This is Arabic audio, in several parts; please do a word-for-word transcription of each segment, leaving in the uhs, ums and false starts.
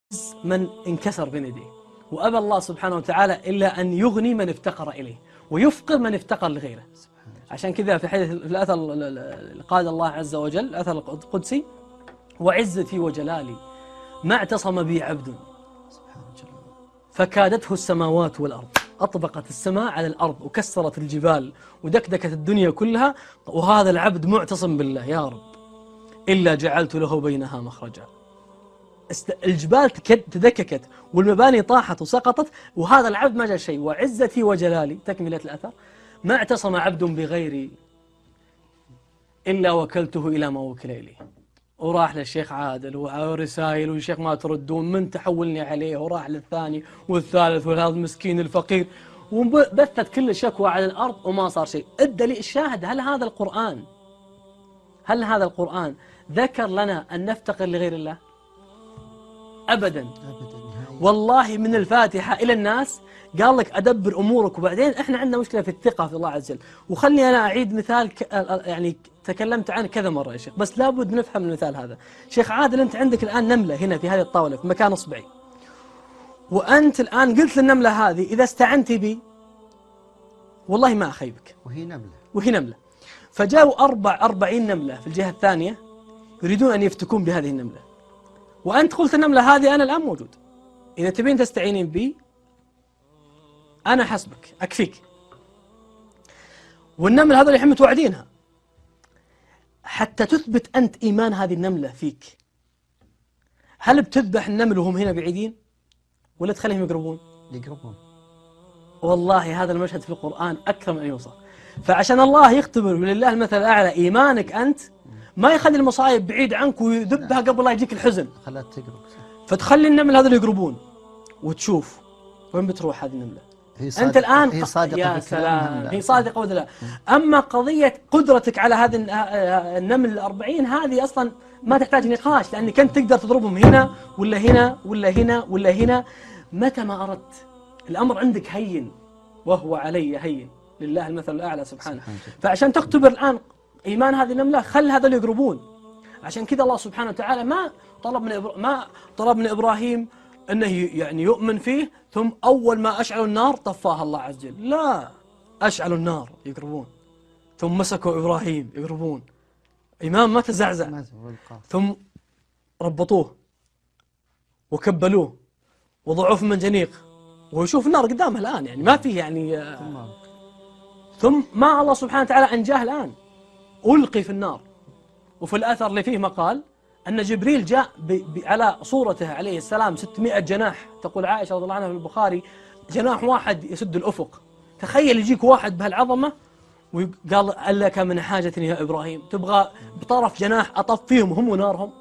من انكسر بين يديه، وأبى الله سبحانه وتعالى إلا أن يغني من افتقر إليه ويفقر من افتقر لغيره. عشان كذا في حديث في الأثر قال الله عز وجل الأثر القدسي: وعزتي وجلالي ما اعتصم بي عبد فكادته السماوات والأرض. أطبقت السماء على الأرض وكسرت الجبال ودكدكت الدنيا كلها، وهذا العبد معتصم بالله يا رب إلا جعلت له بينها مخرجا. الجبال تدككت والمباني طاحت وسقطت، وهذا العبد ما جاء شيء. وعزتي وجلالي، تكملة الأثر: ما اعتصم عبد بغيري إلا وكلته إلى ما وكل إليه. وراح للشيخ عادل ورسائل والشيخ ما تردون، من تحولني عليه، وراح للثاني والثالث وهذا المسكين الفقير، وبثت كل شكوى على الأرض وما صار شيء. الدليل الشاهد: هل هذا القرآن هل هذا القرآن ذكر لنا أن نفتقر لغير الله؟ أبدا والله. من الفاتحة إلى الناس قال لك أدبر أمورك. وبعدين إحنا عندنا مشكلة في الثقة في الله عز وجل. وخلني أنا أعيد مثال ك... يعني تكلمت عنه كذا مرة يا شيخ، بس لابد نفهم المثال هذا. شيخ عادل، أنت عندك الآن نملة هنا في هذه الطاولة في مكان إصبعي، وأنت الآن قلت للنملة هذه إذا استعنتي بي والله ما أخيبك، وهي نملة وهي نملة. فجاءوا أربع أربعين نملة في الجهة الثانية يريدون أن يفتكون بهذه النملة، وأنت قلت النملة هذه أنا الآن موجود، إذا تبين تستعينين بي أنا حسبك أكفيك. والنملة هذول الحين متوعدينها حتى تثبت أنت إيمان هذه النملة فيك. هل بتذبح النمل وهم هنا بعيدين ولا تخليهم يقربون؟ يقربون. والله هذا المشهد في القرآن أكثر من أن يوصف. فعشان الله يختبر ولله المثل الأعلى إيمانك أنت، ما يخلي المصايب بعيد عنك ويذبها قبل لا يجيك الحزن، خلها تقرب، فتخلي النمل هذول يقربون وتشوف وين بتروح هذه النملة. أنت الآن هي صادقة يا سلام، هي صادقة ولا لا؟ أما قضية قدرتك على هذه النمل الأربعين هذه أصلا ما تحتاج نقاش، لأنك أنت تقدر تضربهم هنا ولا هنا ولا هنا ولا هنا متى ما أردت. الأمر عندك هين وهو علي هين، لله المثل الأعلى سبحانه. فعشان تختبر الآن إيمان هذه النملة خل هذول يقربون. عشان كذا الله سبحانه وتعالى ما طلب من إبرا... ما طلب من إبراهيم أنه يعني يؤمن فيه ثم أول ما أشعلوا النار طفاها الله عز وجل، لا، أشعلوا النار يقربون، ثم مسكوا إبراهيم يقربون، إمام ما تزعزع، ثم ربطوه وكبلوه وضعوه في منجنيق ويشوف النار قدامه الآن، يعني ما فيه يعني آه ثم ما الله سبحانه وتعالى أنجاه الآن، ألقي في النار. وفي الأثر اللي فيه مقال أن جبريل جاء ب ب على صورته عليه السلام ستمائة جناح، تقول عائشة رضي الله عنها في البخاري جناح واحد يسد الأفق. تخيل يجيك واحد بهالعظمة وقال هل لك من حاجة يا إبراهيم، تبغى بطرف جناح أطفيهم هم ونارهم؟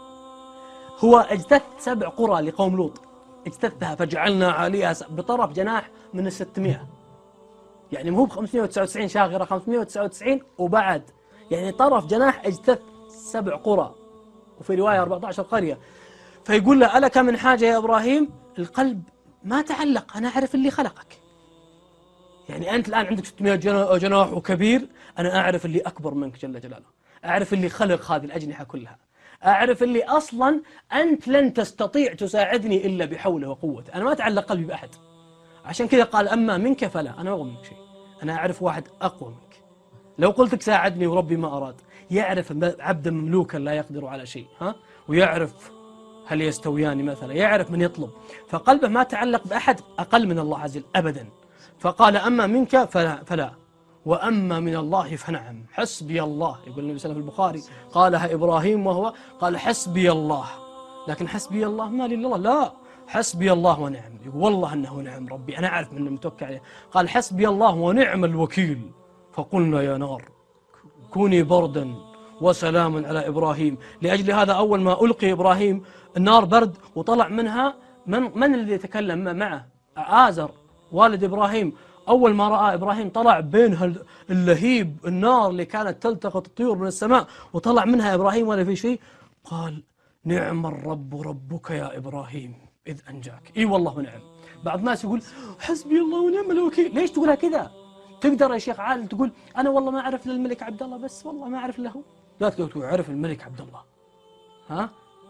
هو اجتث سبع قرى لقوم لوط، اجتثها فجعلنا عليها بطرف جناح من الستمائة، يعني مو بخمسمائة وتسعة وتسعين شاغرة، خمسمائة وتسعة وتسعين وبعد، يعني طرف جناح اجتث سبع قرى، وفي رواية أربعة عشر قرية. فيقول له ألك من حاجة يا إبراهيم؟ القلب ما تعلق، أنا أعرف اللي خلقك. يعني أنت الآن عندك ستمائة جناح وكبير، أنا أعرف اللي أكبر منك جل جلاله، أعرف اللي خلق هذه الأجنحة كلها، أعرف اللي أصلا أنت لن تستطيع تساعدني إلا بحوله وقوته، أنا ما أتعلق قلبي بأحد. عشان كذا قال أما منك فلا، أنا ما أبغى منك شيء، أنا أعرف واحد أقوى منك، لو قلت لك ساعدني وربي ما أراد. يعرف عبدا مملوكا لا يقدر على شيء، ها، ويعرف هل يستويان مثلا، يعرف من يطلب، فقلبه ما تعلق بأحد أقل من الله عز وجل أبدا. فقال أما منك فلا, فلا وأما من الله فنعم، حسبي الله. يقول النبي صلى الله عليه وسلم في البخاري قالها إبراهيم وهو قال حسبي الله، لكن حسبي الله ما لي الله، لا، حسبي الله ونعم. يقول والله أنه نعم ربي، أنا أعرف من متوكل عليه. قال حسبي الله ونعم الوكيل. فقلنا يا نار كوني بردا وسلام على إبراهيم. لأجل هذا أول ما ألقي إبراهيم النار برد وطلع منها من, من الذي يتكلم معه؟ آزر والد إبراهيم. أول ما رأى إبراهيم طلع بينها اللهيب النار اللي كانت تلتقط الطيور من السماء، وطلع منها إبراهيم ولا في شيء. قال نعم الرب ربك يا إبراهيم إذ أنجاك. إي والله ونعم. بعض الناس يقول حسبي الله ونعم الوكيل. ليش تقولها كذا؟ تقدر يا شيخ عادل تقول أنا والله ما أعرف للملك عبد الله، بس والله ما أعرف له. لا تقول أعرف الملك عبد الله، ها،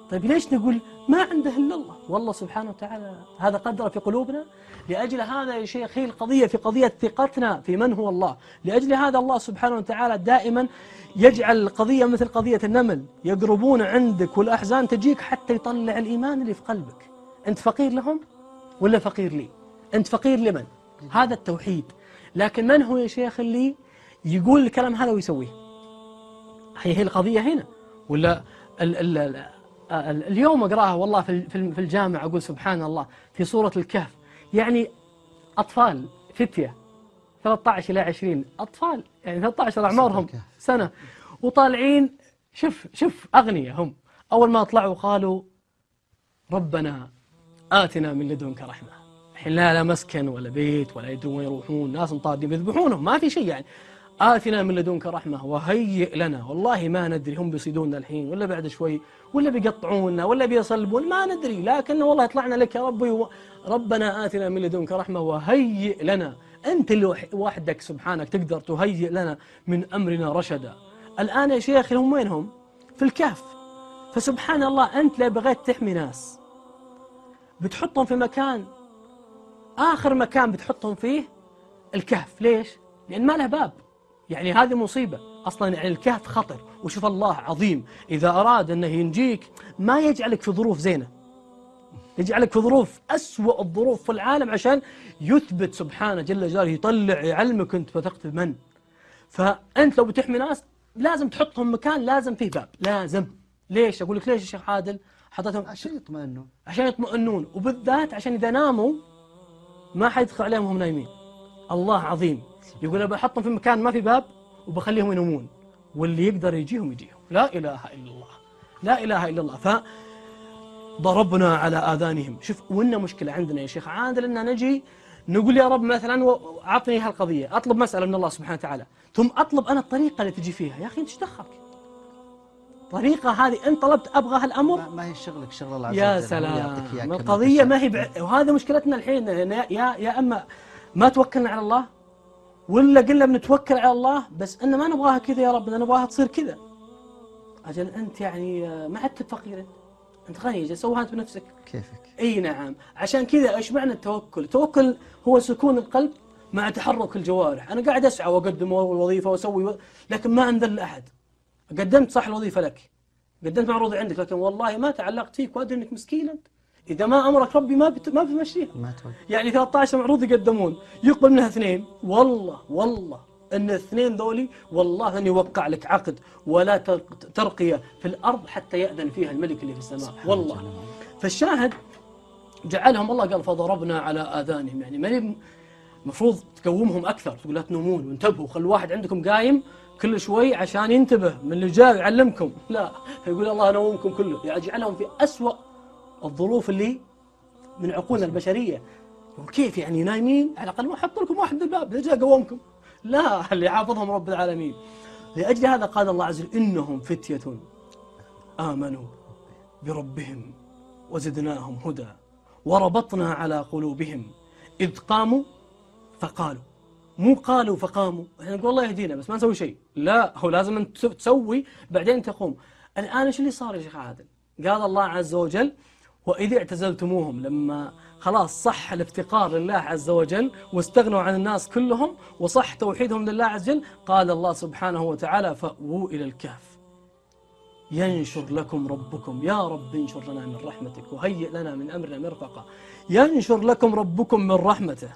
طيب ليش نقول ما عنده إلا الله؟ والله سبحانه وتعالى هذا قدر في قلوبنا. لأجل هذا يا شيخ هي القضية في قضية ثقتنا في من هو الله. لأجل هذا الله سبحانه وتعالى دائما يجعل القضية مثل قضية النمل، يقربون عندك والأحزان تجيك حتى يطلع الإيمان اللي في قلبك. أنت فقير لهم ولا فقير لي؟ أنت فقير لمن؟ هذا التوحيد. لكن من هو يا شيخ اللي يقول الكلام هذا ويسويه؟ هي هي القضية هنا. ولا ال ال ال اليوم أقرأها والله في في الجامعة أقول سبحان الله في سورة الكهف، يعني أطفال فتية ثلاثة عشر إلى عشرين، أطفال يعني ثلاثة عشر أعمارهم سنة، وطالعين شوف شوف أغنياء هم. أول ما طلعوا قالوا ربنا آتنا من لدنك رحمة. الحين لا لا مسكن ولا بيت ولا يدرون وين يروحون، ناس مطاردين يذبحونهم ما في شيء، يعني آتنا من لدنك رحمة وهيئ لنا. والله ما ندري هم بيصيدوننا الحين ولا بعد شوي ولا بيقطعوننا ولا بيصلبون، ما ندري، لكن والله طلعنا لك يا ربي. ربنا آتنا من لدنك رحمة وهيئ لنا. أنت اللي وحدك سبحانك تقدر تهيئ لنا من أمرنا رشدا. الآن يا شيخ هم وينهم؟ في الكهف. فسبحان الله أنت لو بغيت تحمي ناس بتحطهم في مكان، آخر مكان بتحطهم فيه الكهف. ليش؟ لأن ما له باب. يعني هذه مصيبة أصلا، يعني الكهف خطر. وشوف الله عظيم إذا أراد أنه ينجيك ما يجعلك في ظروف زينة، يجعلك في ظروف أسوأ الظروف في العالم عشان يثبت سبحانه جل جلاله، يطلع يعلمك أنت وثقت بمن. فأنت لو بتحمي ناس لازم تحطهم مكان لازم فيه باب، لازم. ليش؟ أقول لك ليش يا شيخ عادل حطيتهم؟ عشان يطمئنون، عشان يطمئنون، وبالذات عشان إذا ناموا ما حد يدخل عليهم وهم نايمين. الله عظيم يقول أنا بحطهم في مكان ما في باب وبخليهم ينومون، واللي يقدر يجيهم يجيهم. لا إله إلا الله، لا إله إلا الله. فضربنا على آذانهم. شوف وإنه مشكلة عندنا يا شيخ عادل إن نجي نقول يا رب مثلا أعطني هالقضية، أطلب مسألة من الله سبحانه وتعالى، ثم أطلب أنا الطريقة اللي تجي فيها. يا أخي أنت ايش دخلك؟ طريقة هذه أنت طلبت أبغى هالأمر، ما هي شغلك شغل الله عز وجل. يا سلام. القضية ما هي بع... وهذا مشكلتنا الحين. يا يا أما ما توكلنا على الله ولا قلنا بنتوكل على الله بس أن ما نبغاها كذا يا رب، نبغاها تصير كذا. أجل أنت يعني ما عدت فقير، أنت غني، جالس سوها أنت بنفسك كيفك. أي نعم. عشان كذا إيش معنى التوكل؟ التوكل هو سكون القلب مع تحرك الجوارح. أنا قاعد أسعى وأقدم الوظيفة وأسوي، لكن ما أنذل أحد. قدمت صح الوظيفة لك، قدمت معروضي عندك، لكن والله ما تعلقت فيك وأدري أنك مسكين أنت. إذا ما أمرك ربي ما بت... ما بتمشيها. يعني ثلاثة عشر معروض يقدمون يقبل منها اثنين، والله والله أن الاثنين ذولي والله أن يوقع لك عقد ولا ترقية في الأرض حتى يأذن فيها الملك اللي في السماء والله. فالشاهد جعلهم الله قال فضربنا على آذانهم، يعني ما المفروض تقومهم أكثر، تقول لا تنومون وانتبهوا، خلوا واحد عندكم قايم كل شوي عشان ينتبه من اللي جاي يعلمكم. لا، يقول الله نومكم كله، يعني يجعلهم في أسوأ الظروف اللي من عقولنا البشرية. وكيف يعني نايمين؟ على الأقل ما أحط لكم واحد الباب إذا جاء قومكم. لا، اللي حافظهم رب العالمين. لأجل هذا قال الله عز وجل إنهم فتية آمنوا بربهم وزدناهم هدى وربطنا على قلوبهم إذ قاموا فقالوا. مو قالوا فقاموا، احنا نقول الله يهدينا بس ما نسوي شيء، لا، هو لازم أن تسوي بعدين تقوم. الآن ايش اللي صار يا شيخ عادل؟ قال الله عز وجل وإذ اعتزلتموهم، لما خلاص صح الافتقار لله عز وجل واستغنوا عن الناس كلهم وصح توحيدهم لله عز وجل، قال الله سبحانه وتعالى فأووا إلى الكهف ينشر لكم ربكم. يا رب انشر لنا من رحمتك وهيئ لنا من أمرنا مرفقا. ينشر لكم ربكم من رحمته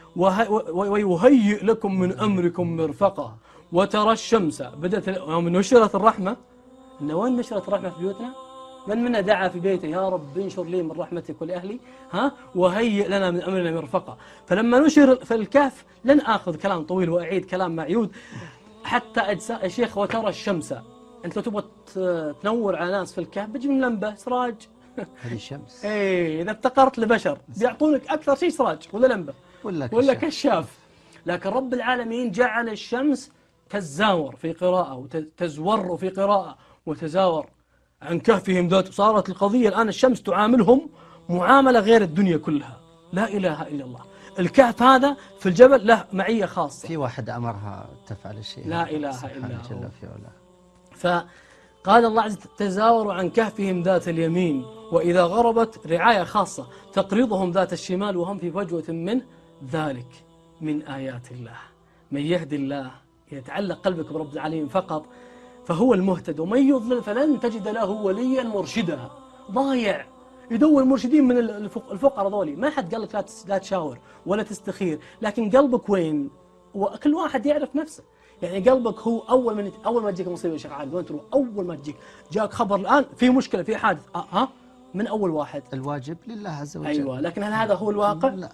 ويهيئ لكم من أمركم مرفقا. وترى الشمس بدأت يوم نشرت الرحمة. إن وين نشرت الرحمة في بيوتنا؟ من منا دعا في بيته يا رب انشر لي من رحمتك ولأهلي ها وهيئ لنا من أمرنا مرفقا. فلما نشر في الكهف لن آخذ كلام طويل وأعيد كلام معيود حتى أجزاء. يا شيخ وترى الشمس، أنت لو تبغى تنور على ناس في الكهف بتجيب من لمبة سراج. هذه الشمس. إيه، إذا افتقرت لبشر بيعطونك أكثر شيء سراج ولا لمبة ولا كشاف. ولا كشاف. لكن رب العالمين جعل الشمس تزاور في قراءة وتزور في قراءة وتزاور عن كهفهم ذات. صارت القضية الآن الشمس تعاملهم معاملة غير الدنيا كلها. لا إله إلا الله. الكهف هذا في الجبل له معية خاصة. في واحد أمرها تفعل الشيء. لا إله إلا هو. قال الله عز وجل تزاوروا عن كهفهم ذات اليمين وإذا غربت رعاية خاصة تقرضهم ذات الشمال وهم في فجوة منه ذلك من آيات الله من يهدي الله يتعلق قلبك برب العالمين فقط فهو المهتد ومن يضلل فلن تجد له وليا مرشدا. ضايع يدور مرشدين من الفقراء ذولي. ما حد قال لك لا تشاور ولا تستخير، لكن قلبك وين؟ وكل واحد يعرف نفسه. يعني قلبك هو اول من اول ما تجيك مصيبه يا شيخ عادل وين تروح؟ اول ما تجيك جاك خبر الان في مشكله في حادث أه ها من اول واحد الواجب لله عز وجل. ايوه، لكن هل هذا هو الواقع؟ لا.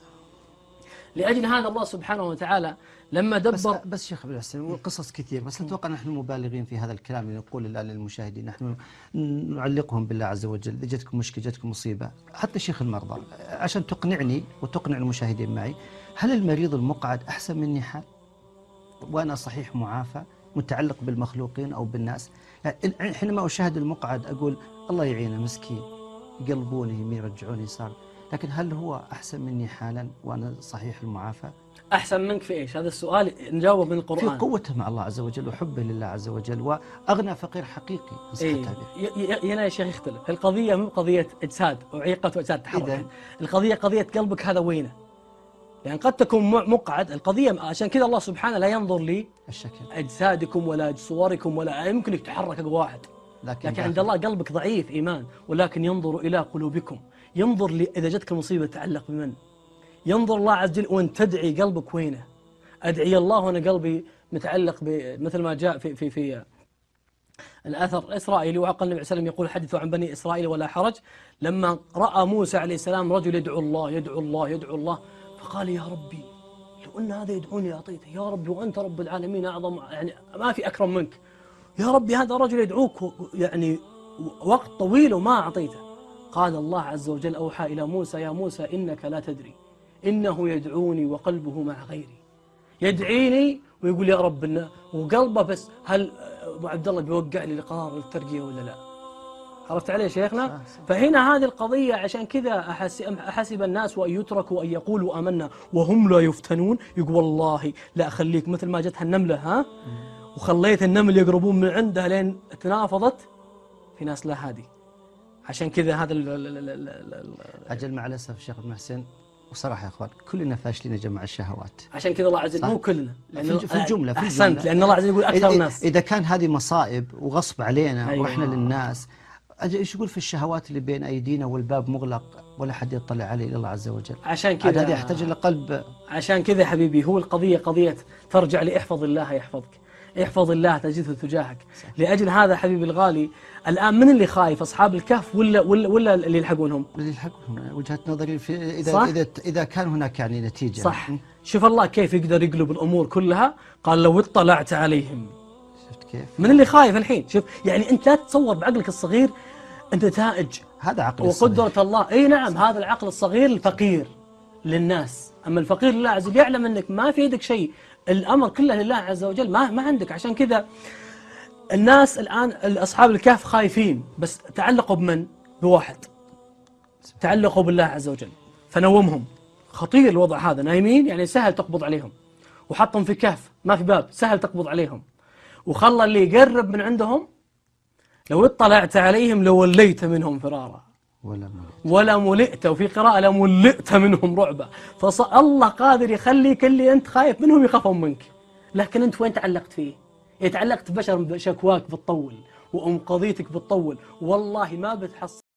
لاجل هذا الله سبحانه وتعالى لما دبر بس, بس شيخ عبد الحسن والقصص كثير، بس اتوقع نحن مبالغين في هذا الكلام اللي نقول الان للمشاهدين، نحن نعلقهم بالله عز وجل. اذا جتكم مشكله جتكم مصيبه، حتى شيخ المرضى عشان تقنعني وتقنع المشاهدين معي، هل المريض المقعد احسن مني حال وانا صحيح معافى متعلق بالمخلوقين او بالناس؟ يعني حينما اشاهد المقعد اقول الله يعينه مسكين يقلبوني يرجعوني صار، لكن هل هو احسن مني حالا وانا صحيح المعافى؟ أحسن منك في إيش؟ هذا السؤال نجاوب من القرآن. في قوته مع الله عز وجل وحبه لله عز وجل وأغنى فقير حقيقي. إيه هنا يا شيخ يختلف. القضية مو قضية إجساد وعيقة وإجساد تحرك، القضية قضية قلبك هذا وينه. يعني قد تكون مقعد، القضية عشان كذا الله سبحانه لا ينظر لي الشكل أجسادكم ولا صوركم ولا يمكن لك تحرك واحد، لكن, لكن عند الله قلبك ضعيف إيمان، ولكن ينظر إلى قلوبكم. ينظر لي إذا جتك المصيبة تعلق بمن؟ ينظر الله عز وجل وانت تدعي قلبك وينه. ادعي الله وانا قلبي متعلق مثل ما جاء في في في الاثر الاسرائيلي، وعقل النبي صلى الله عليه وسلم يقول حدثوا عن بني اسرائيل ولا حرج، لما راى موسى عليه السلام رجل يدعو الله يدعو الله يدعو الله فقال يا ربي لو ان هذا يدعوني لاعطيته، يا ربي وانت رب العالمين اعظم، يعني ما في اكرم منك، يا ربي هذا رجل يدعوك يعني وقت طويل وما اعطيته. قال الله عز وجل اوحى الى موسى يا موسى انك لا تدري إنه يدعوني وقلبه مع غيري. يدعيني ويقول يا رب وقلبه بس، هل أبو عبد الله بيوقع لي القرار الترقية ولا لا؟ عرفت عليه شيخنا؟ فهنا هذه القضية عشان كذا أحسب الناس وأن يتركوا أن يقولوا آمنا وهم لا يفتنون. يقول والله لا أخليك مثل ما جتها النملة ها وخليت النمل يقربون من عندها لين تنافضت، في ناس لا هادي. عشان كذا هذا أجل مع الأسف شيخ محسن وصراحة يا أخوان كلنا فاشلين يا جماعة الشهوات. عشان كذا الله عز وجل مو كلنا، لأنه في الجملة في أحسنت، لأن الله عز وجل يقول أكثر الناس. إذا كان هذه مصائب وغصب علينا أيوة. وإحنا للناس، إيش يقول في الشهوات اللي بين أيدينا والباب مغلق ولا حد يطلع عليه إلا الله عز وجل. عشان كذا هذا يحتاج إلى قلب. عشان كذا حبيبي هو القضية قضية ترجع لإحفظ الله يحفظك، احفظ الله تجده تجاهك. لأجل هذا حبيبي الغالي الآن من اللي خايف؟ أصحاب الكهف ولا ولا ولا اللي يلحقونهم؟ اللي يلحقونهم. وجهة نظري في إذا صح؟ إذا إذا كان هناك يعني نتيجة. صح. شوف الله كيف يقدر يقلب الأمور كلها. قال لو اطلعت عليهم. شفت كيف؟ من اللي خايف الحين؟ شوف يعني أنت لا تتصور بعقلك الصغير نتائج هذا عقل وقدرة الصغير. الله. أي نعم هذا العقل الصغير الفقير للناس، أما الفقير لله عز وجل يعلم أنك ما في يدك شيء، الأمر كله لله عز وجل، ما ما عندك. عشان كذا الناس الآن أصحاب الكهف خايفين، بس تعلقوا بمن؟ بواحد، تعلقوا بالله عز وجل فنومهم. خطير الوضع هذا، نايمين يعني سهل تقبض عليهم، وحطهم في كهف ما في باب سهل تقبض عليهم، وخلى اللي يقرب من عندهم لو اطلعت عليهم لوليت منهم فرارا ولا ملئت ولا ملئت، وفي قراءة لملئت منهم رعبا. فالله قادر يخليك اللي أنت خايف منهم يخافون منك، لكن أنت وين تعلقت فيه؟ تعلقت ببشر شكواك بتطول وأم قضيتك بتطول، والله ما بتحصل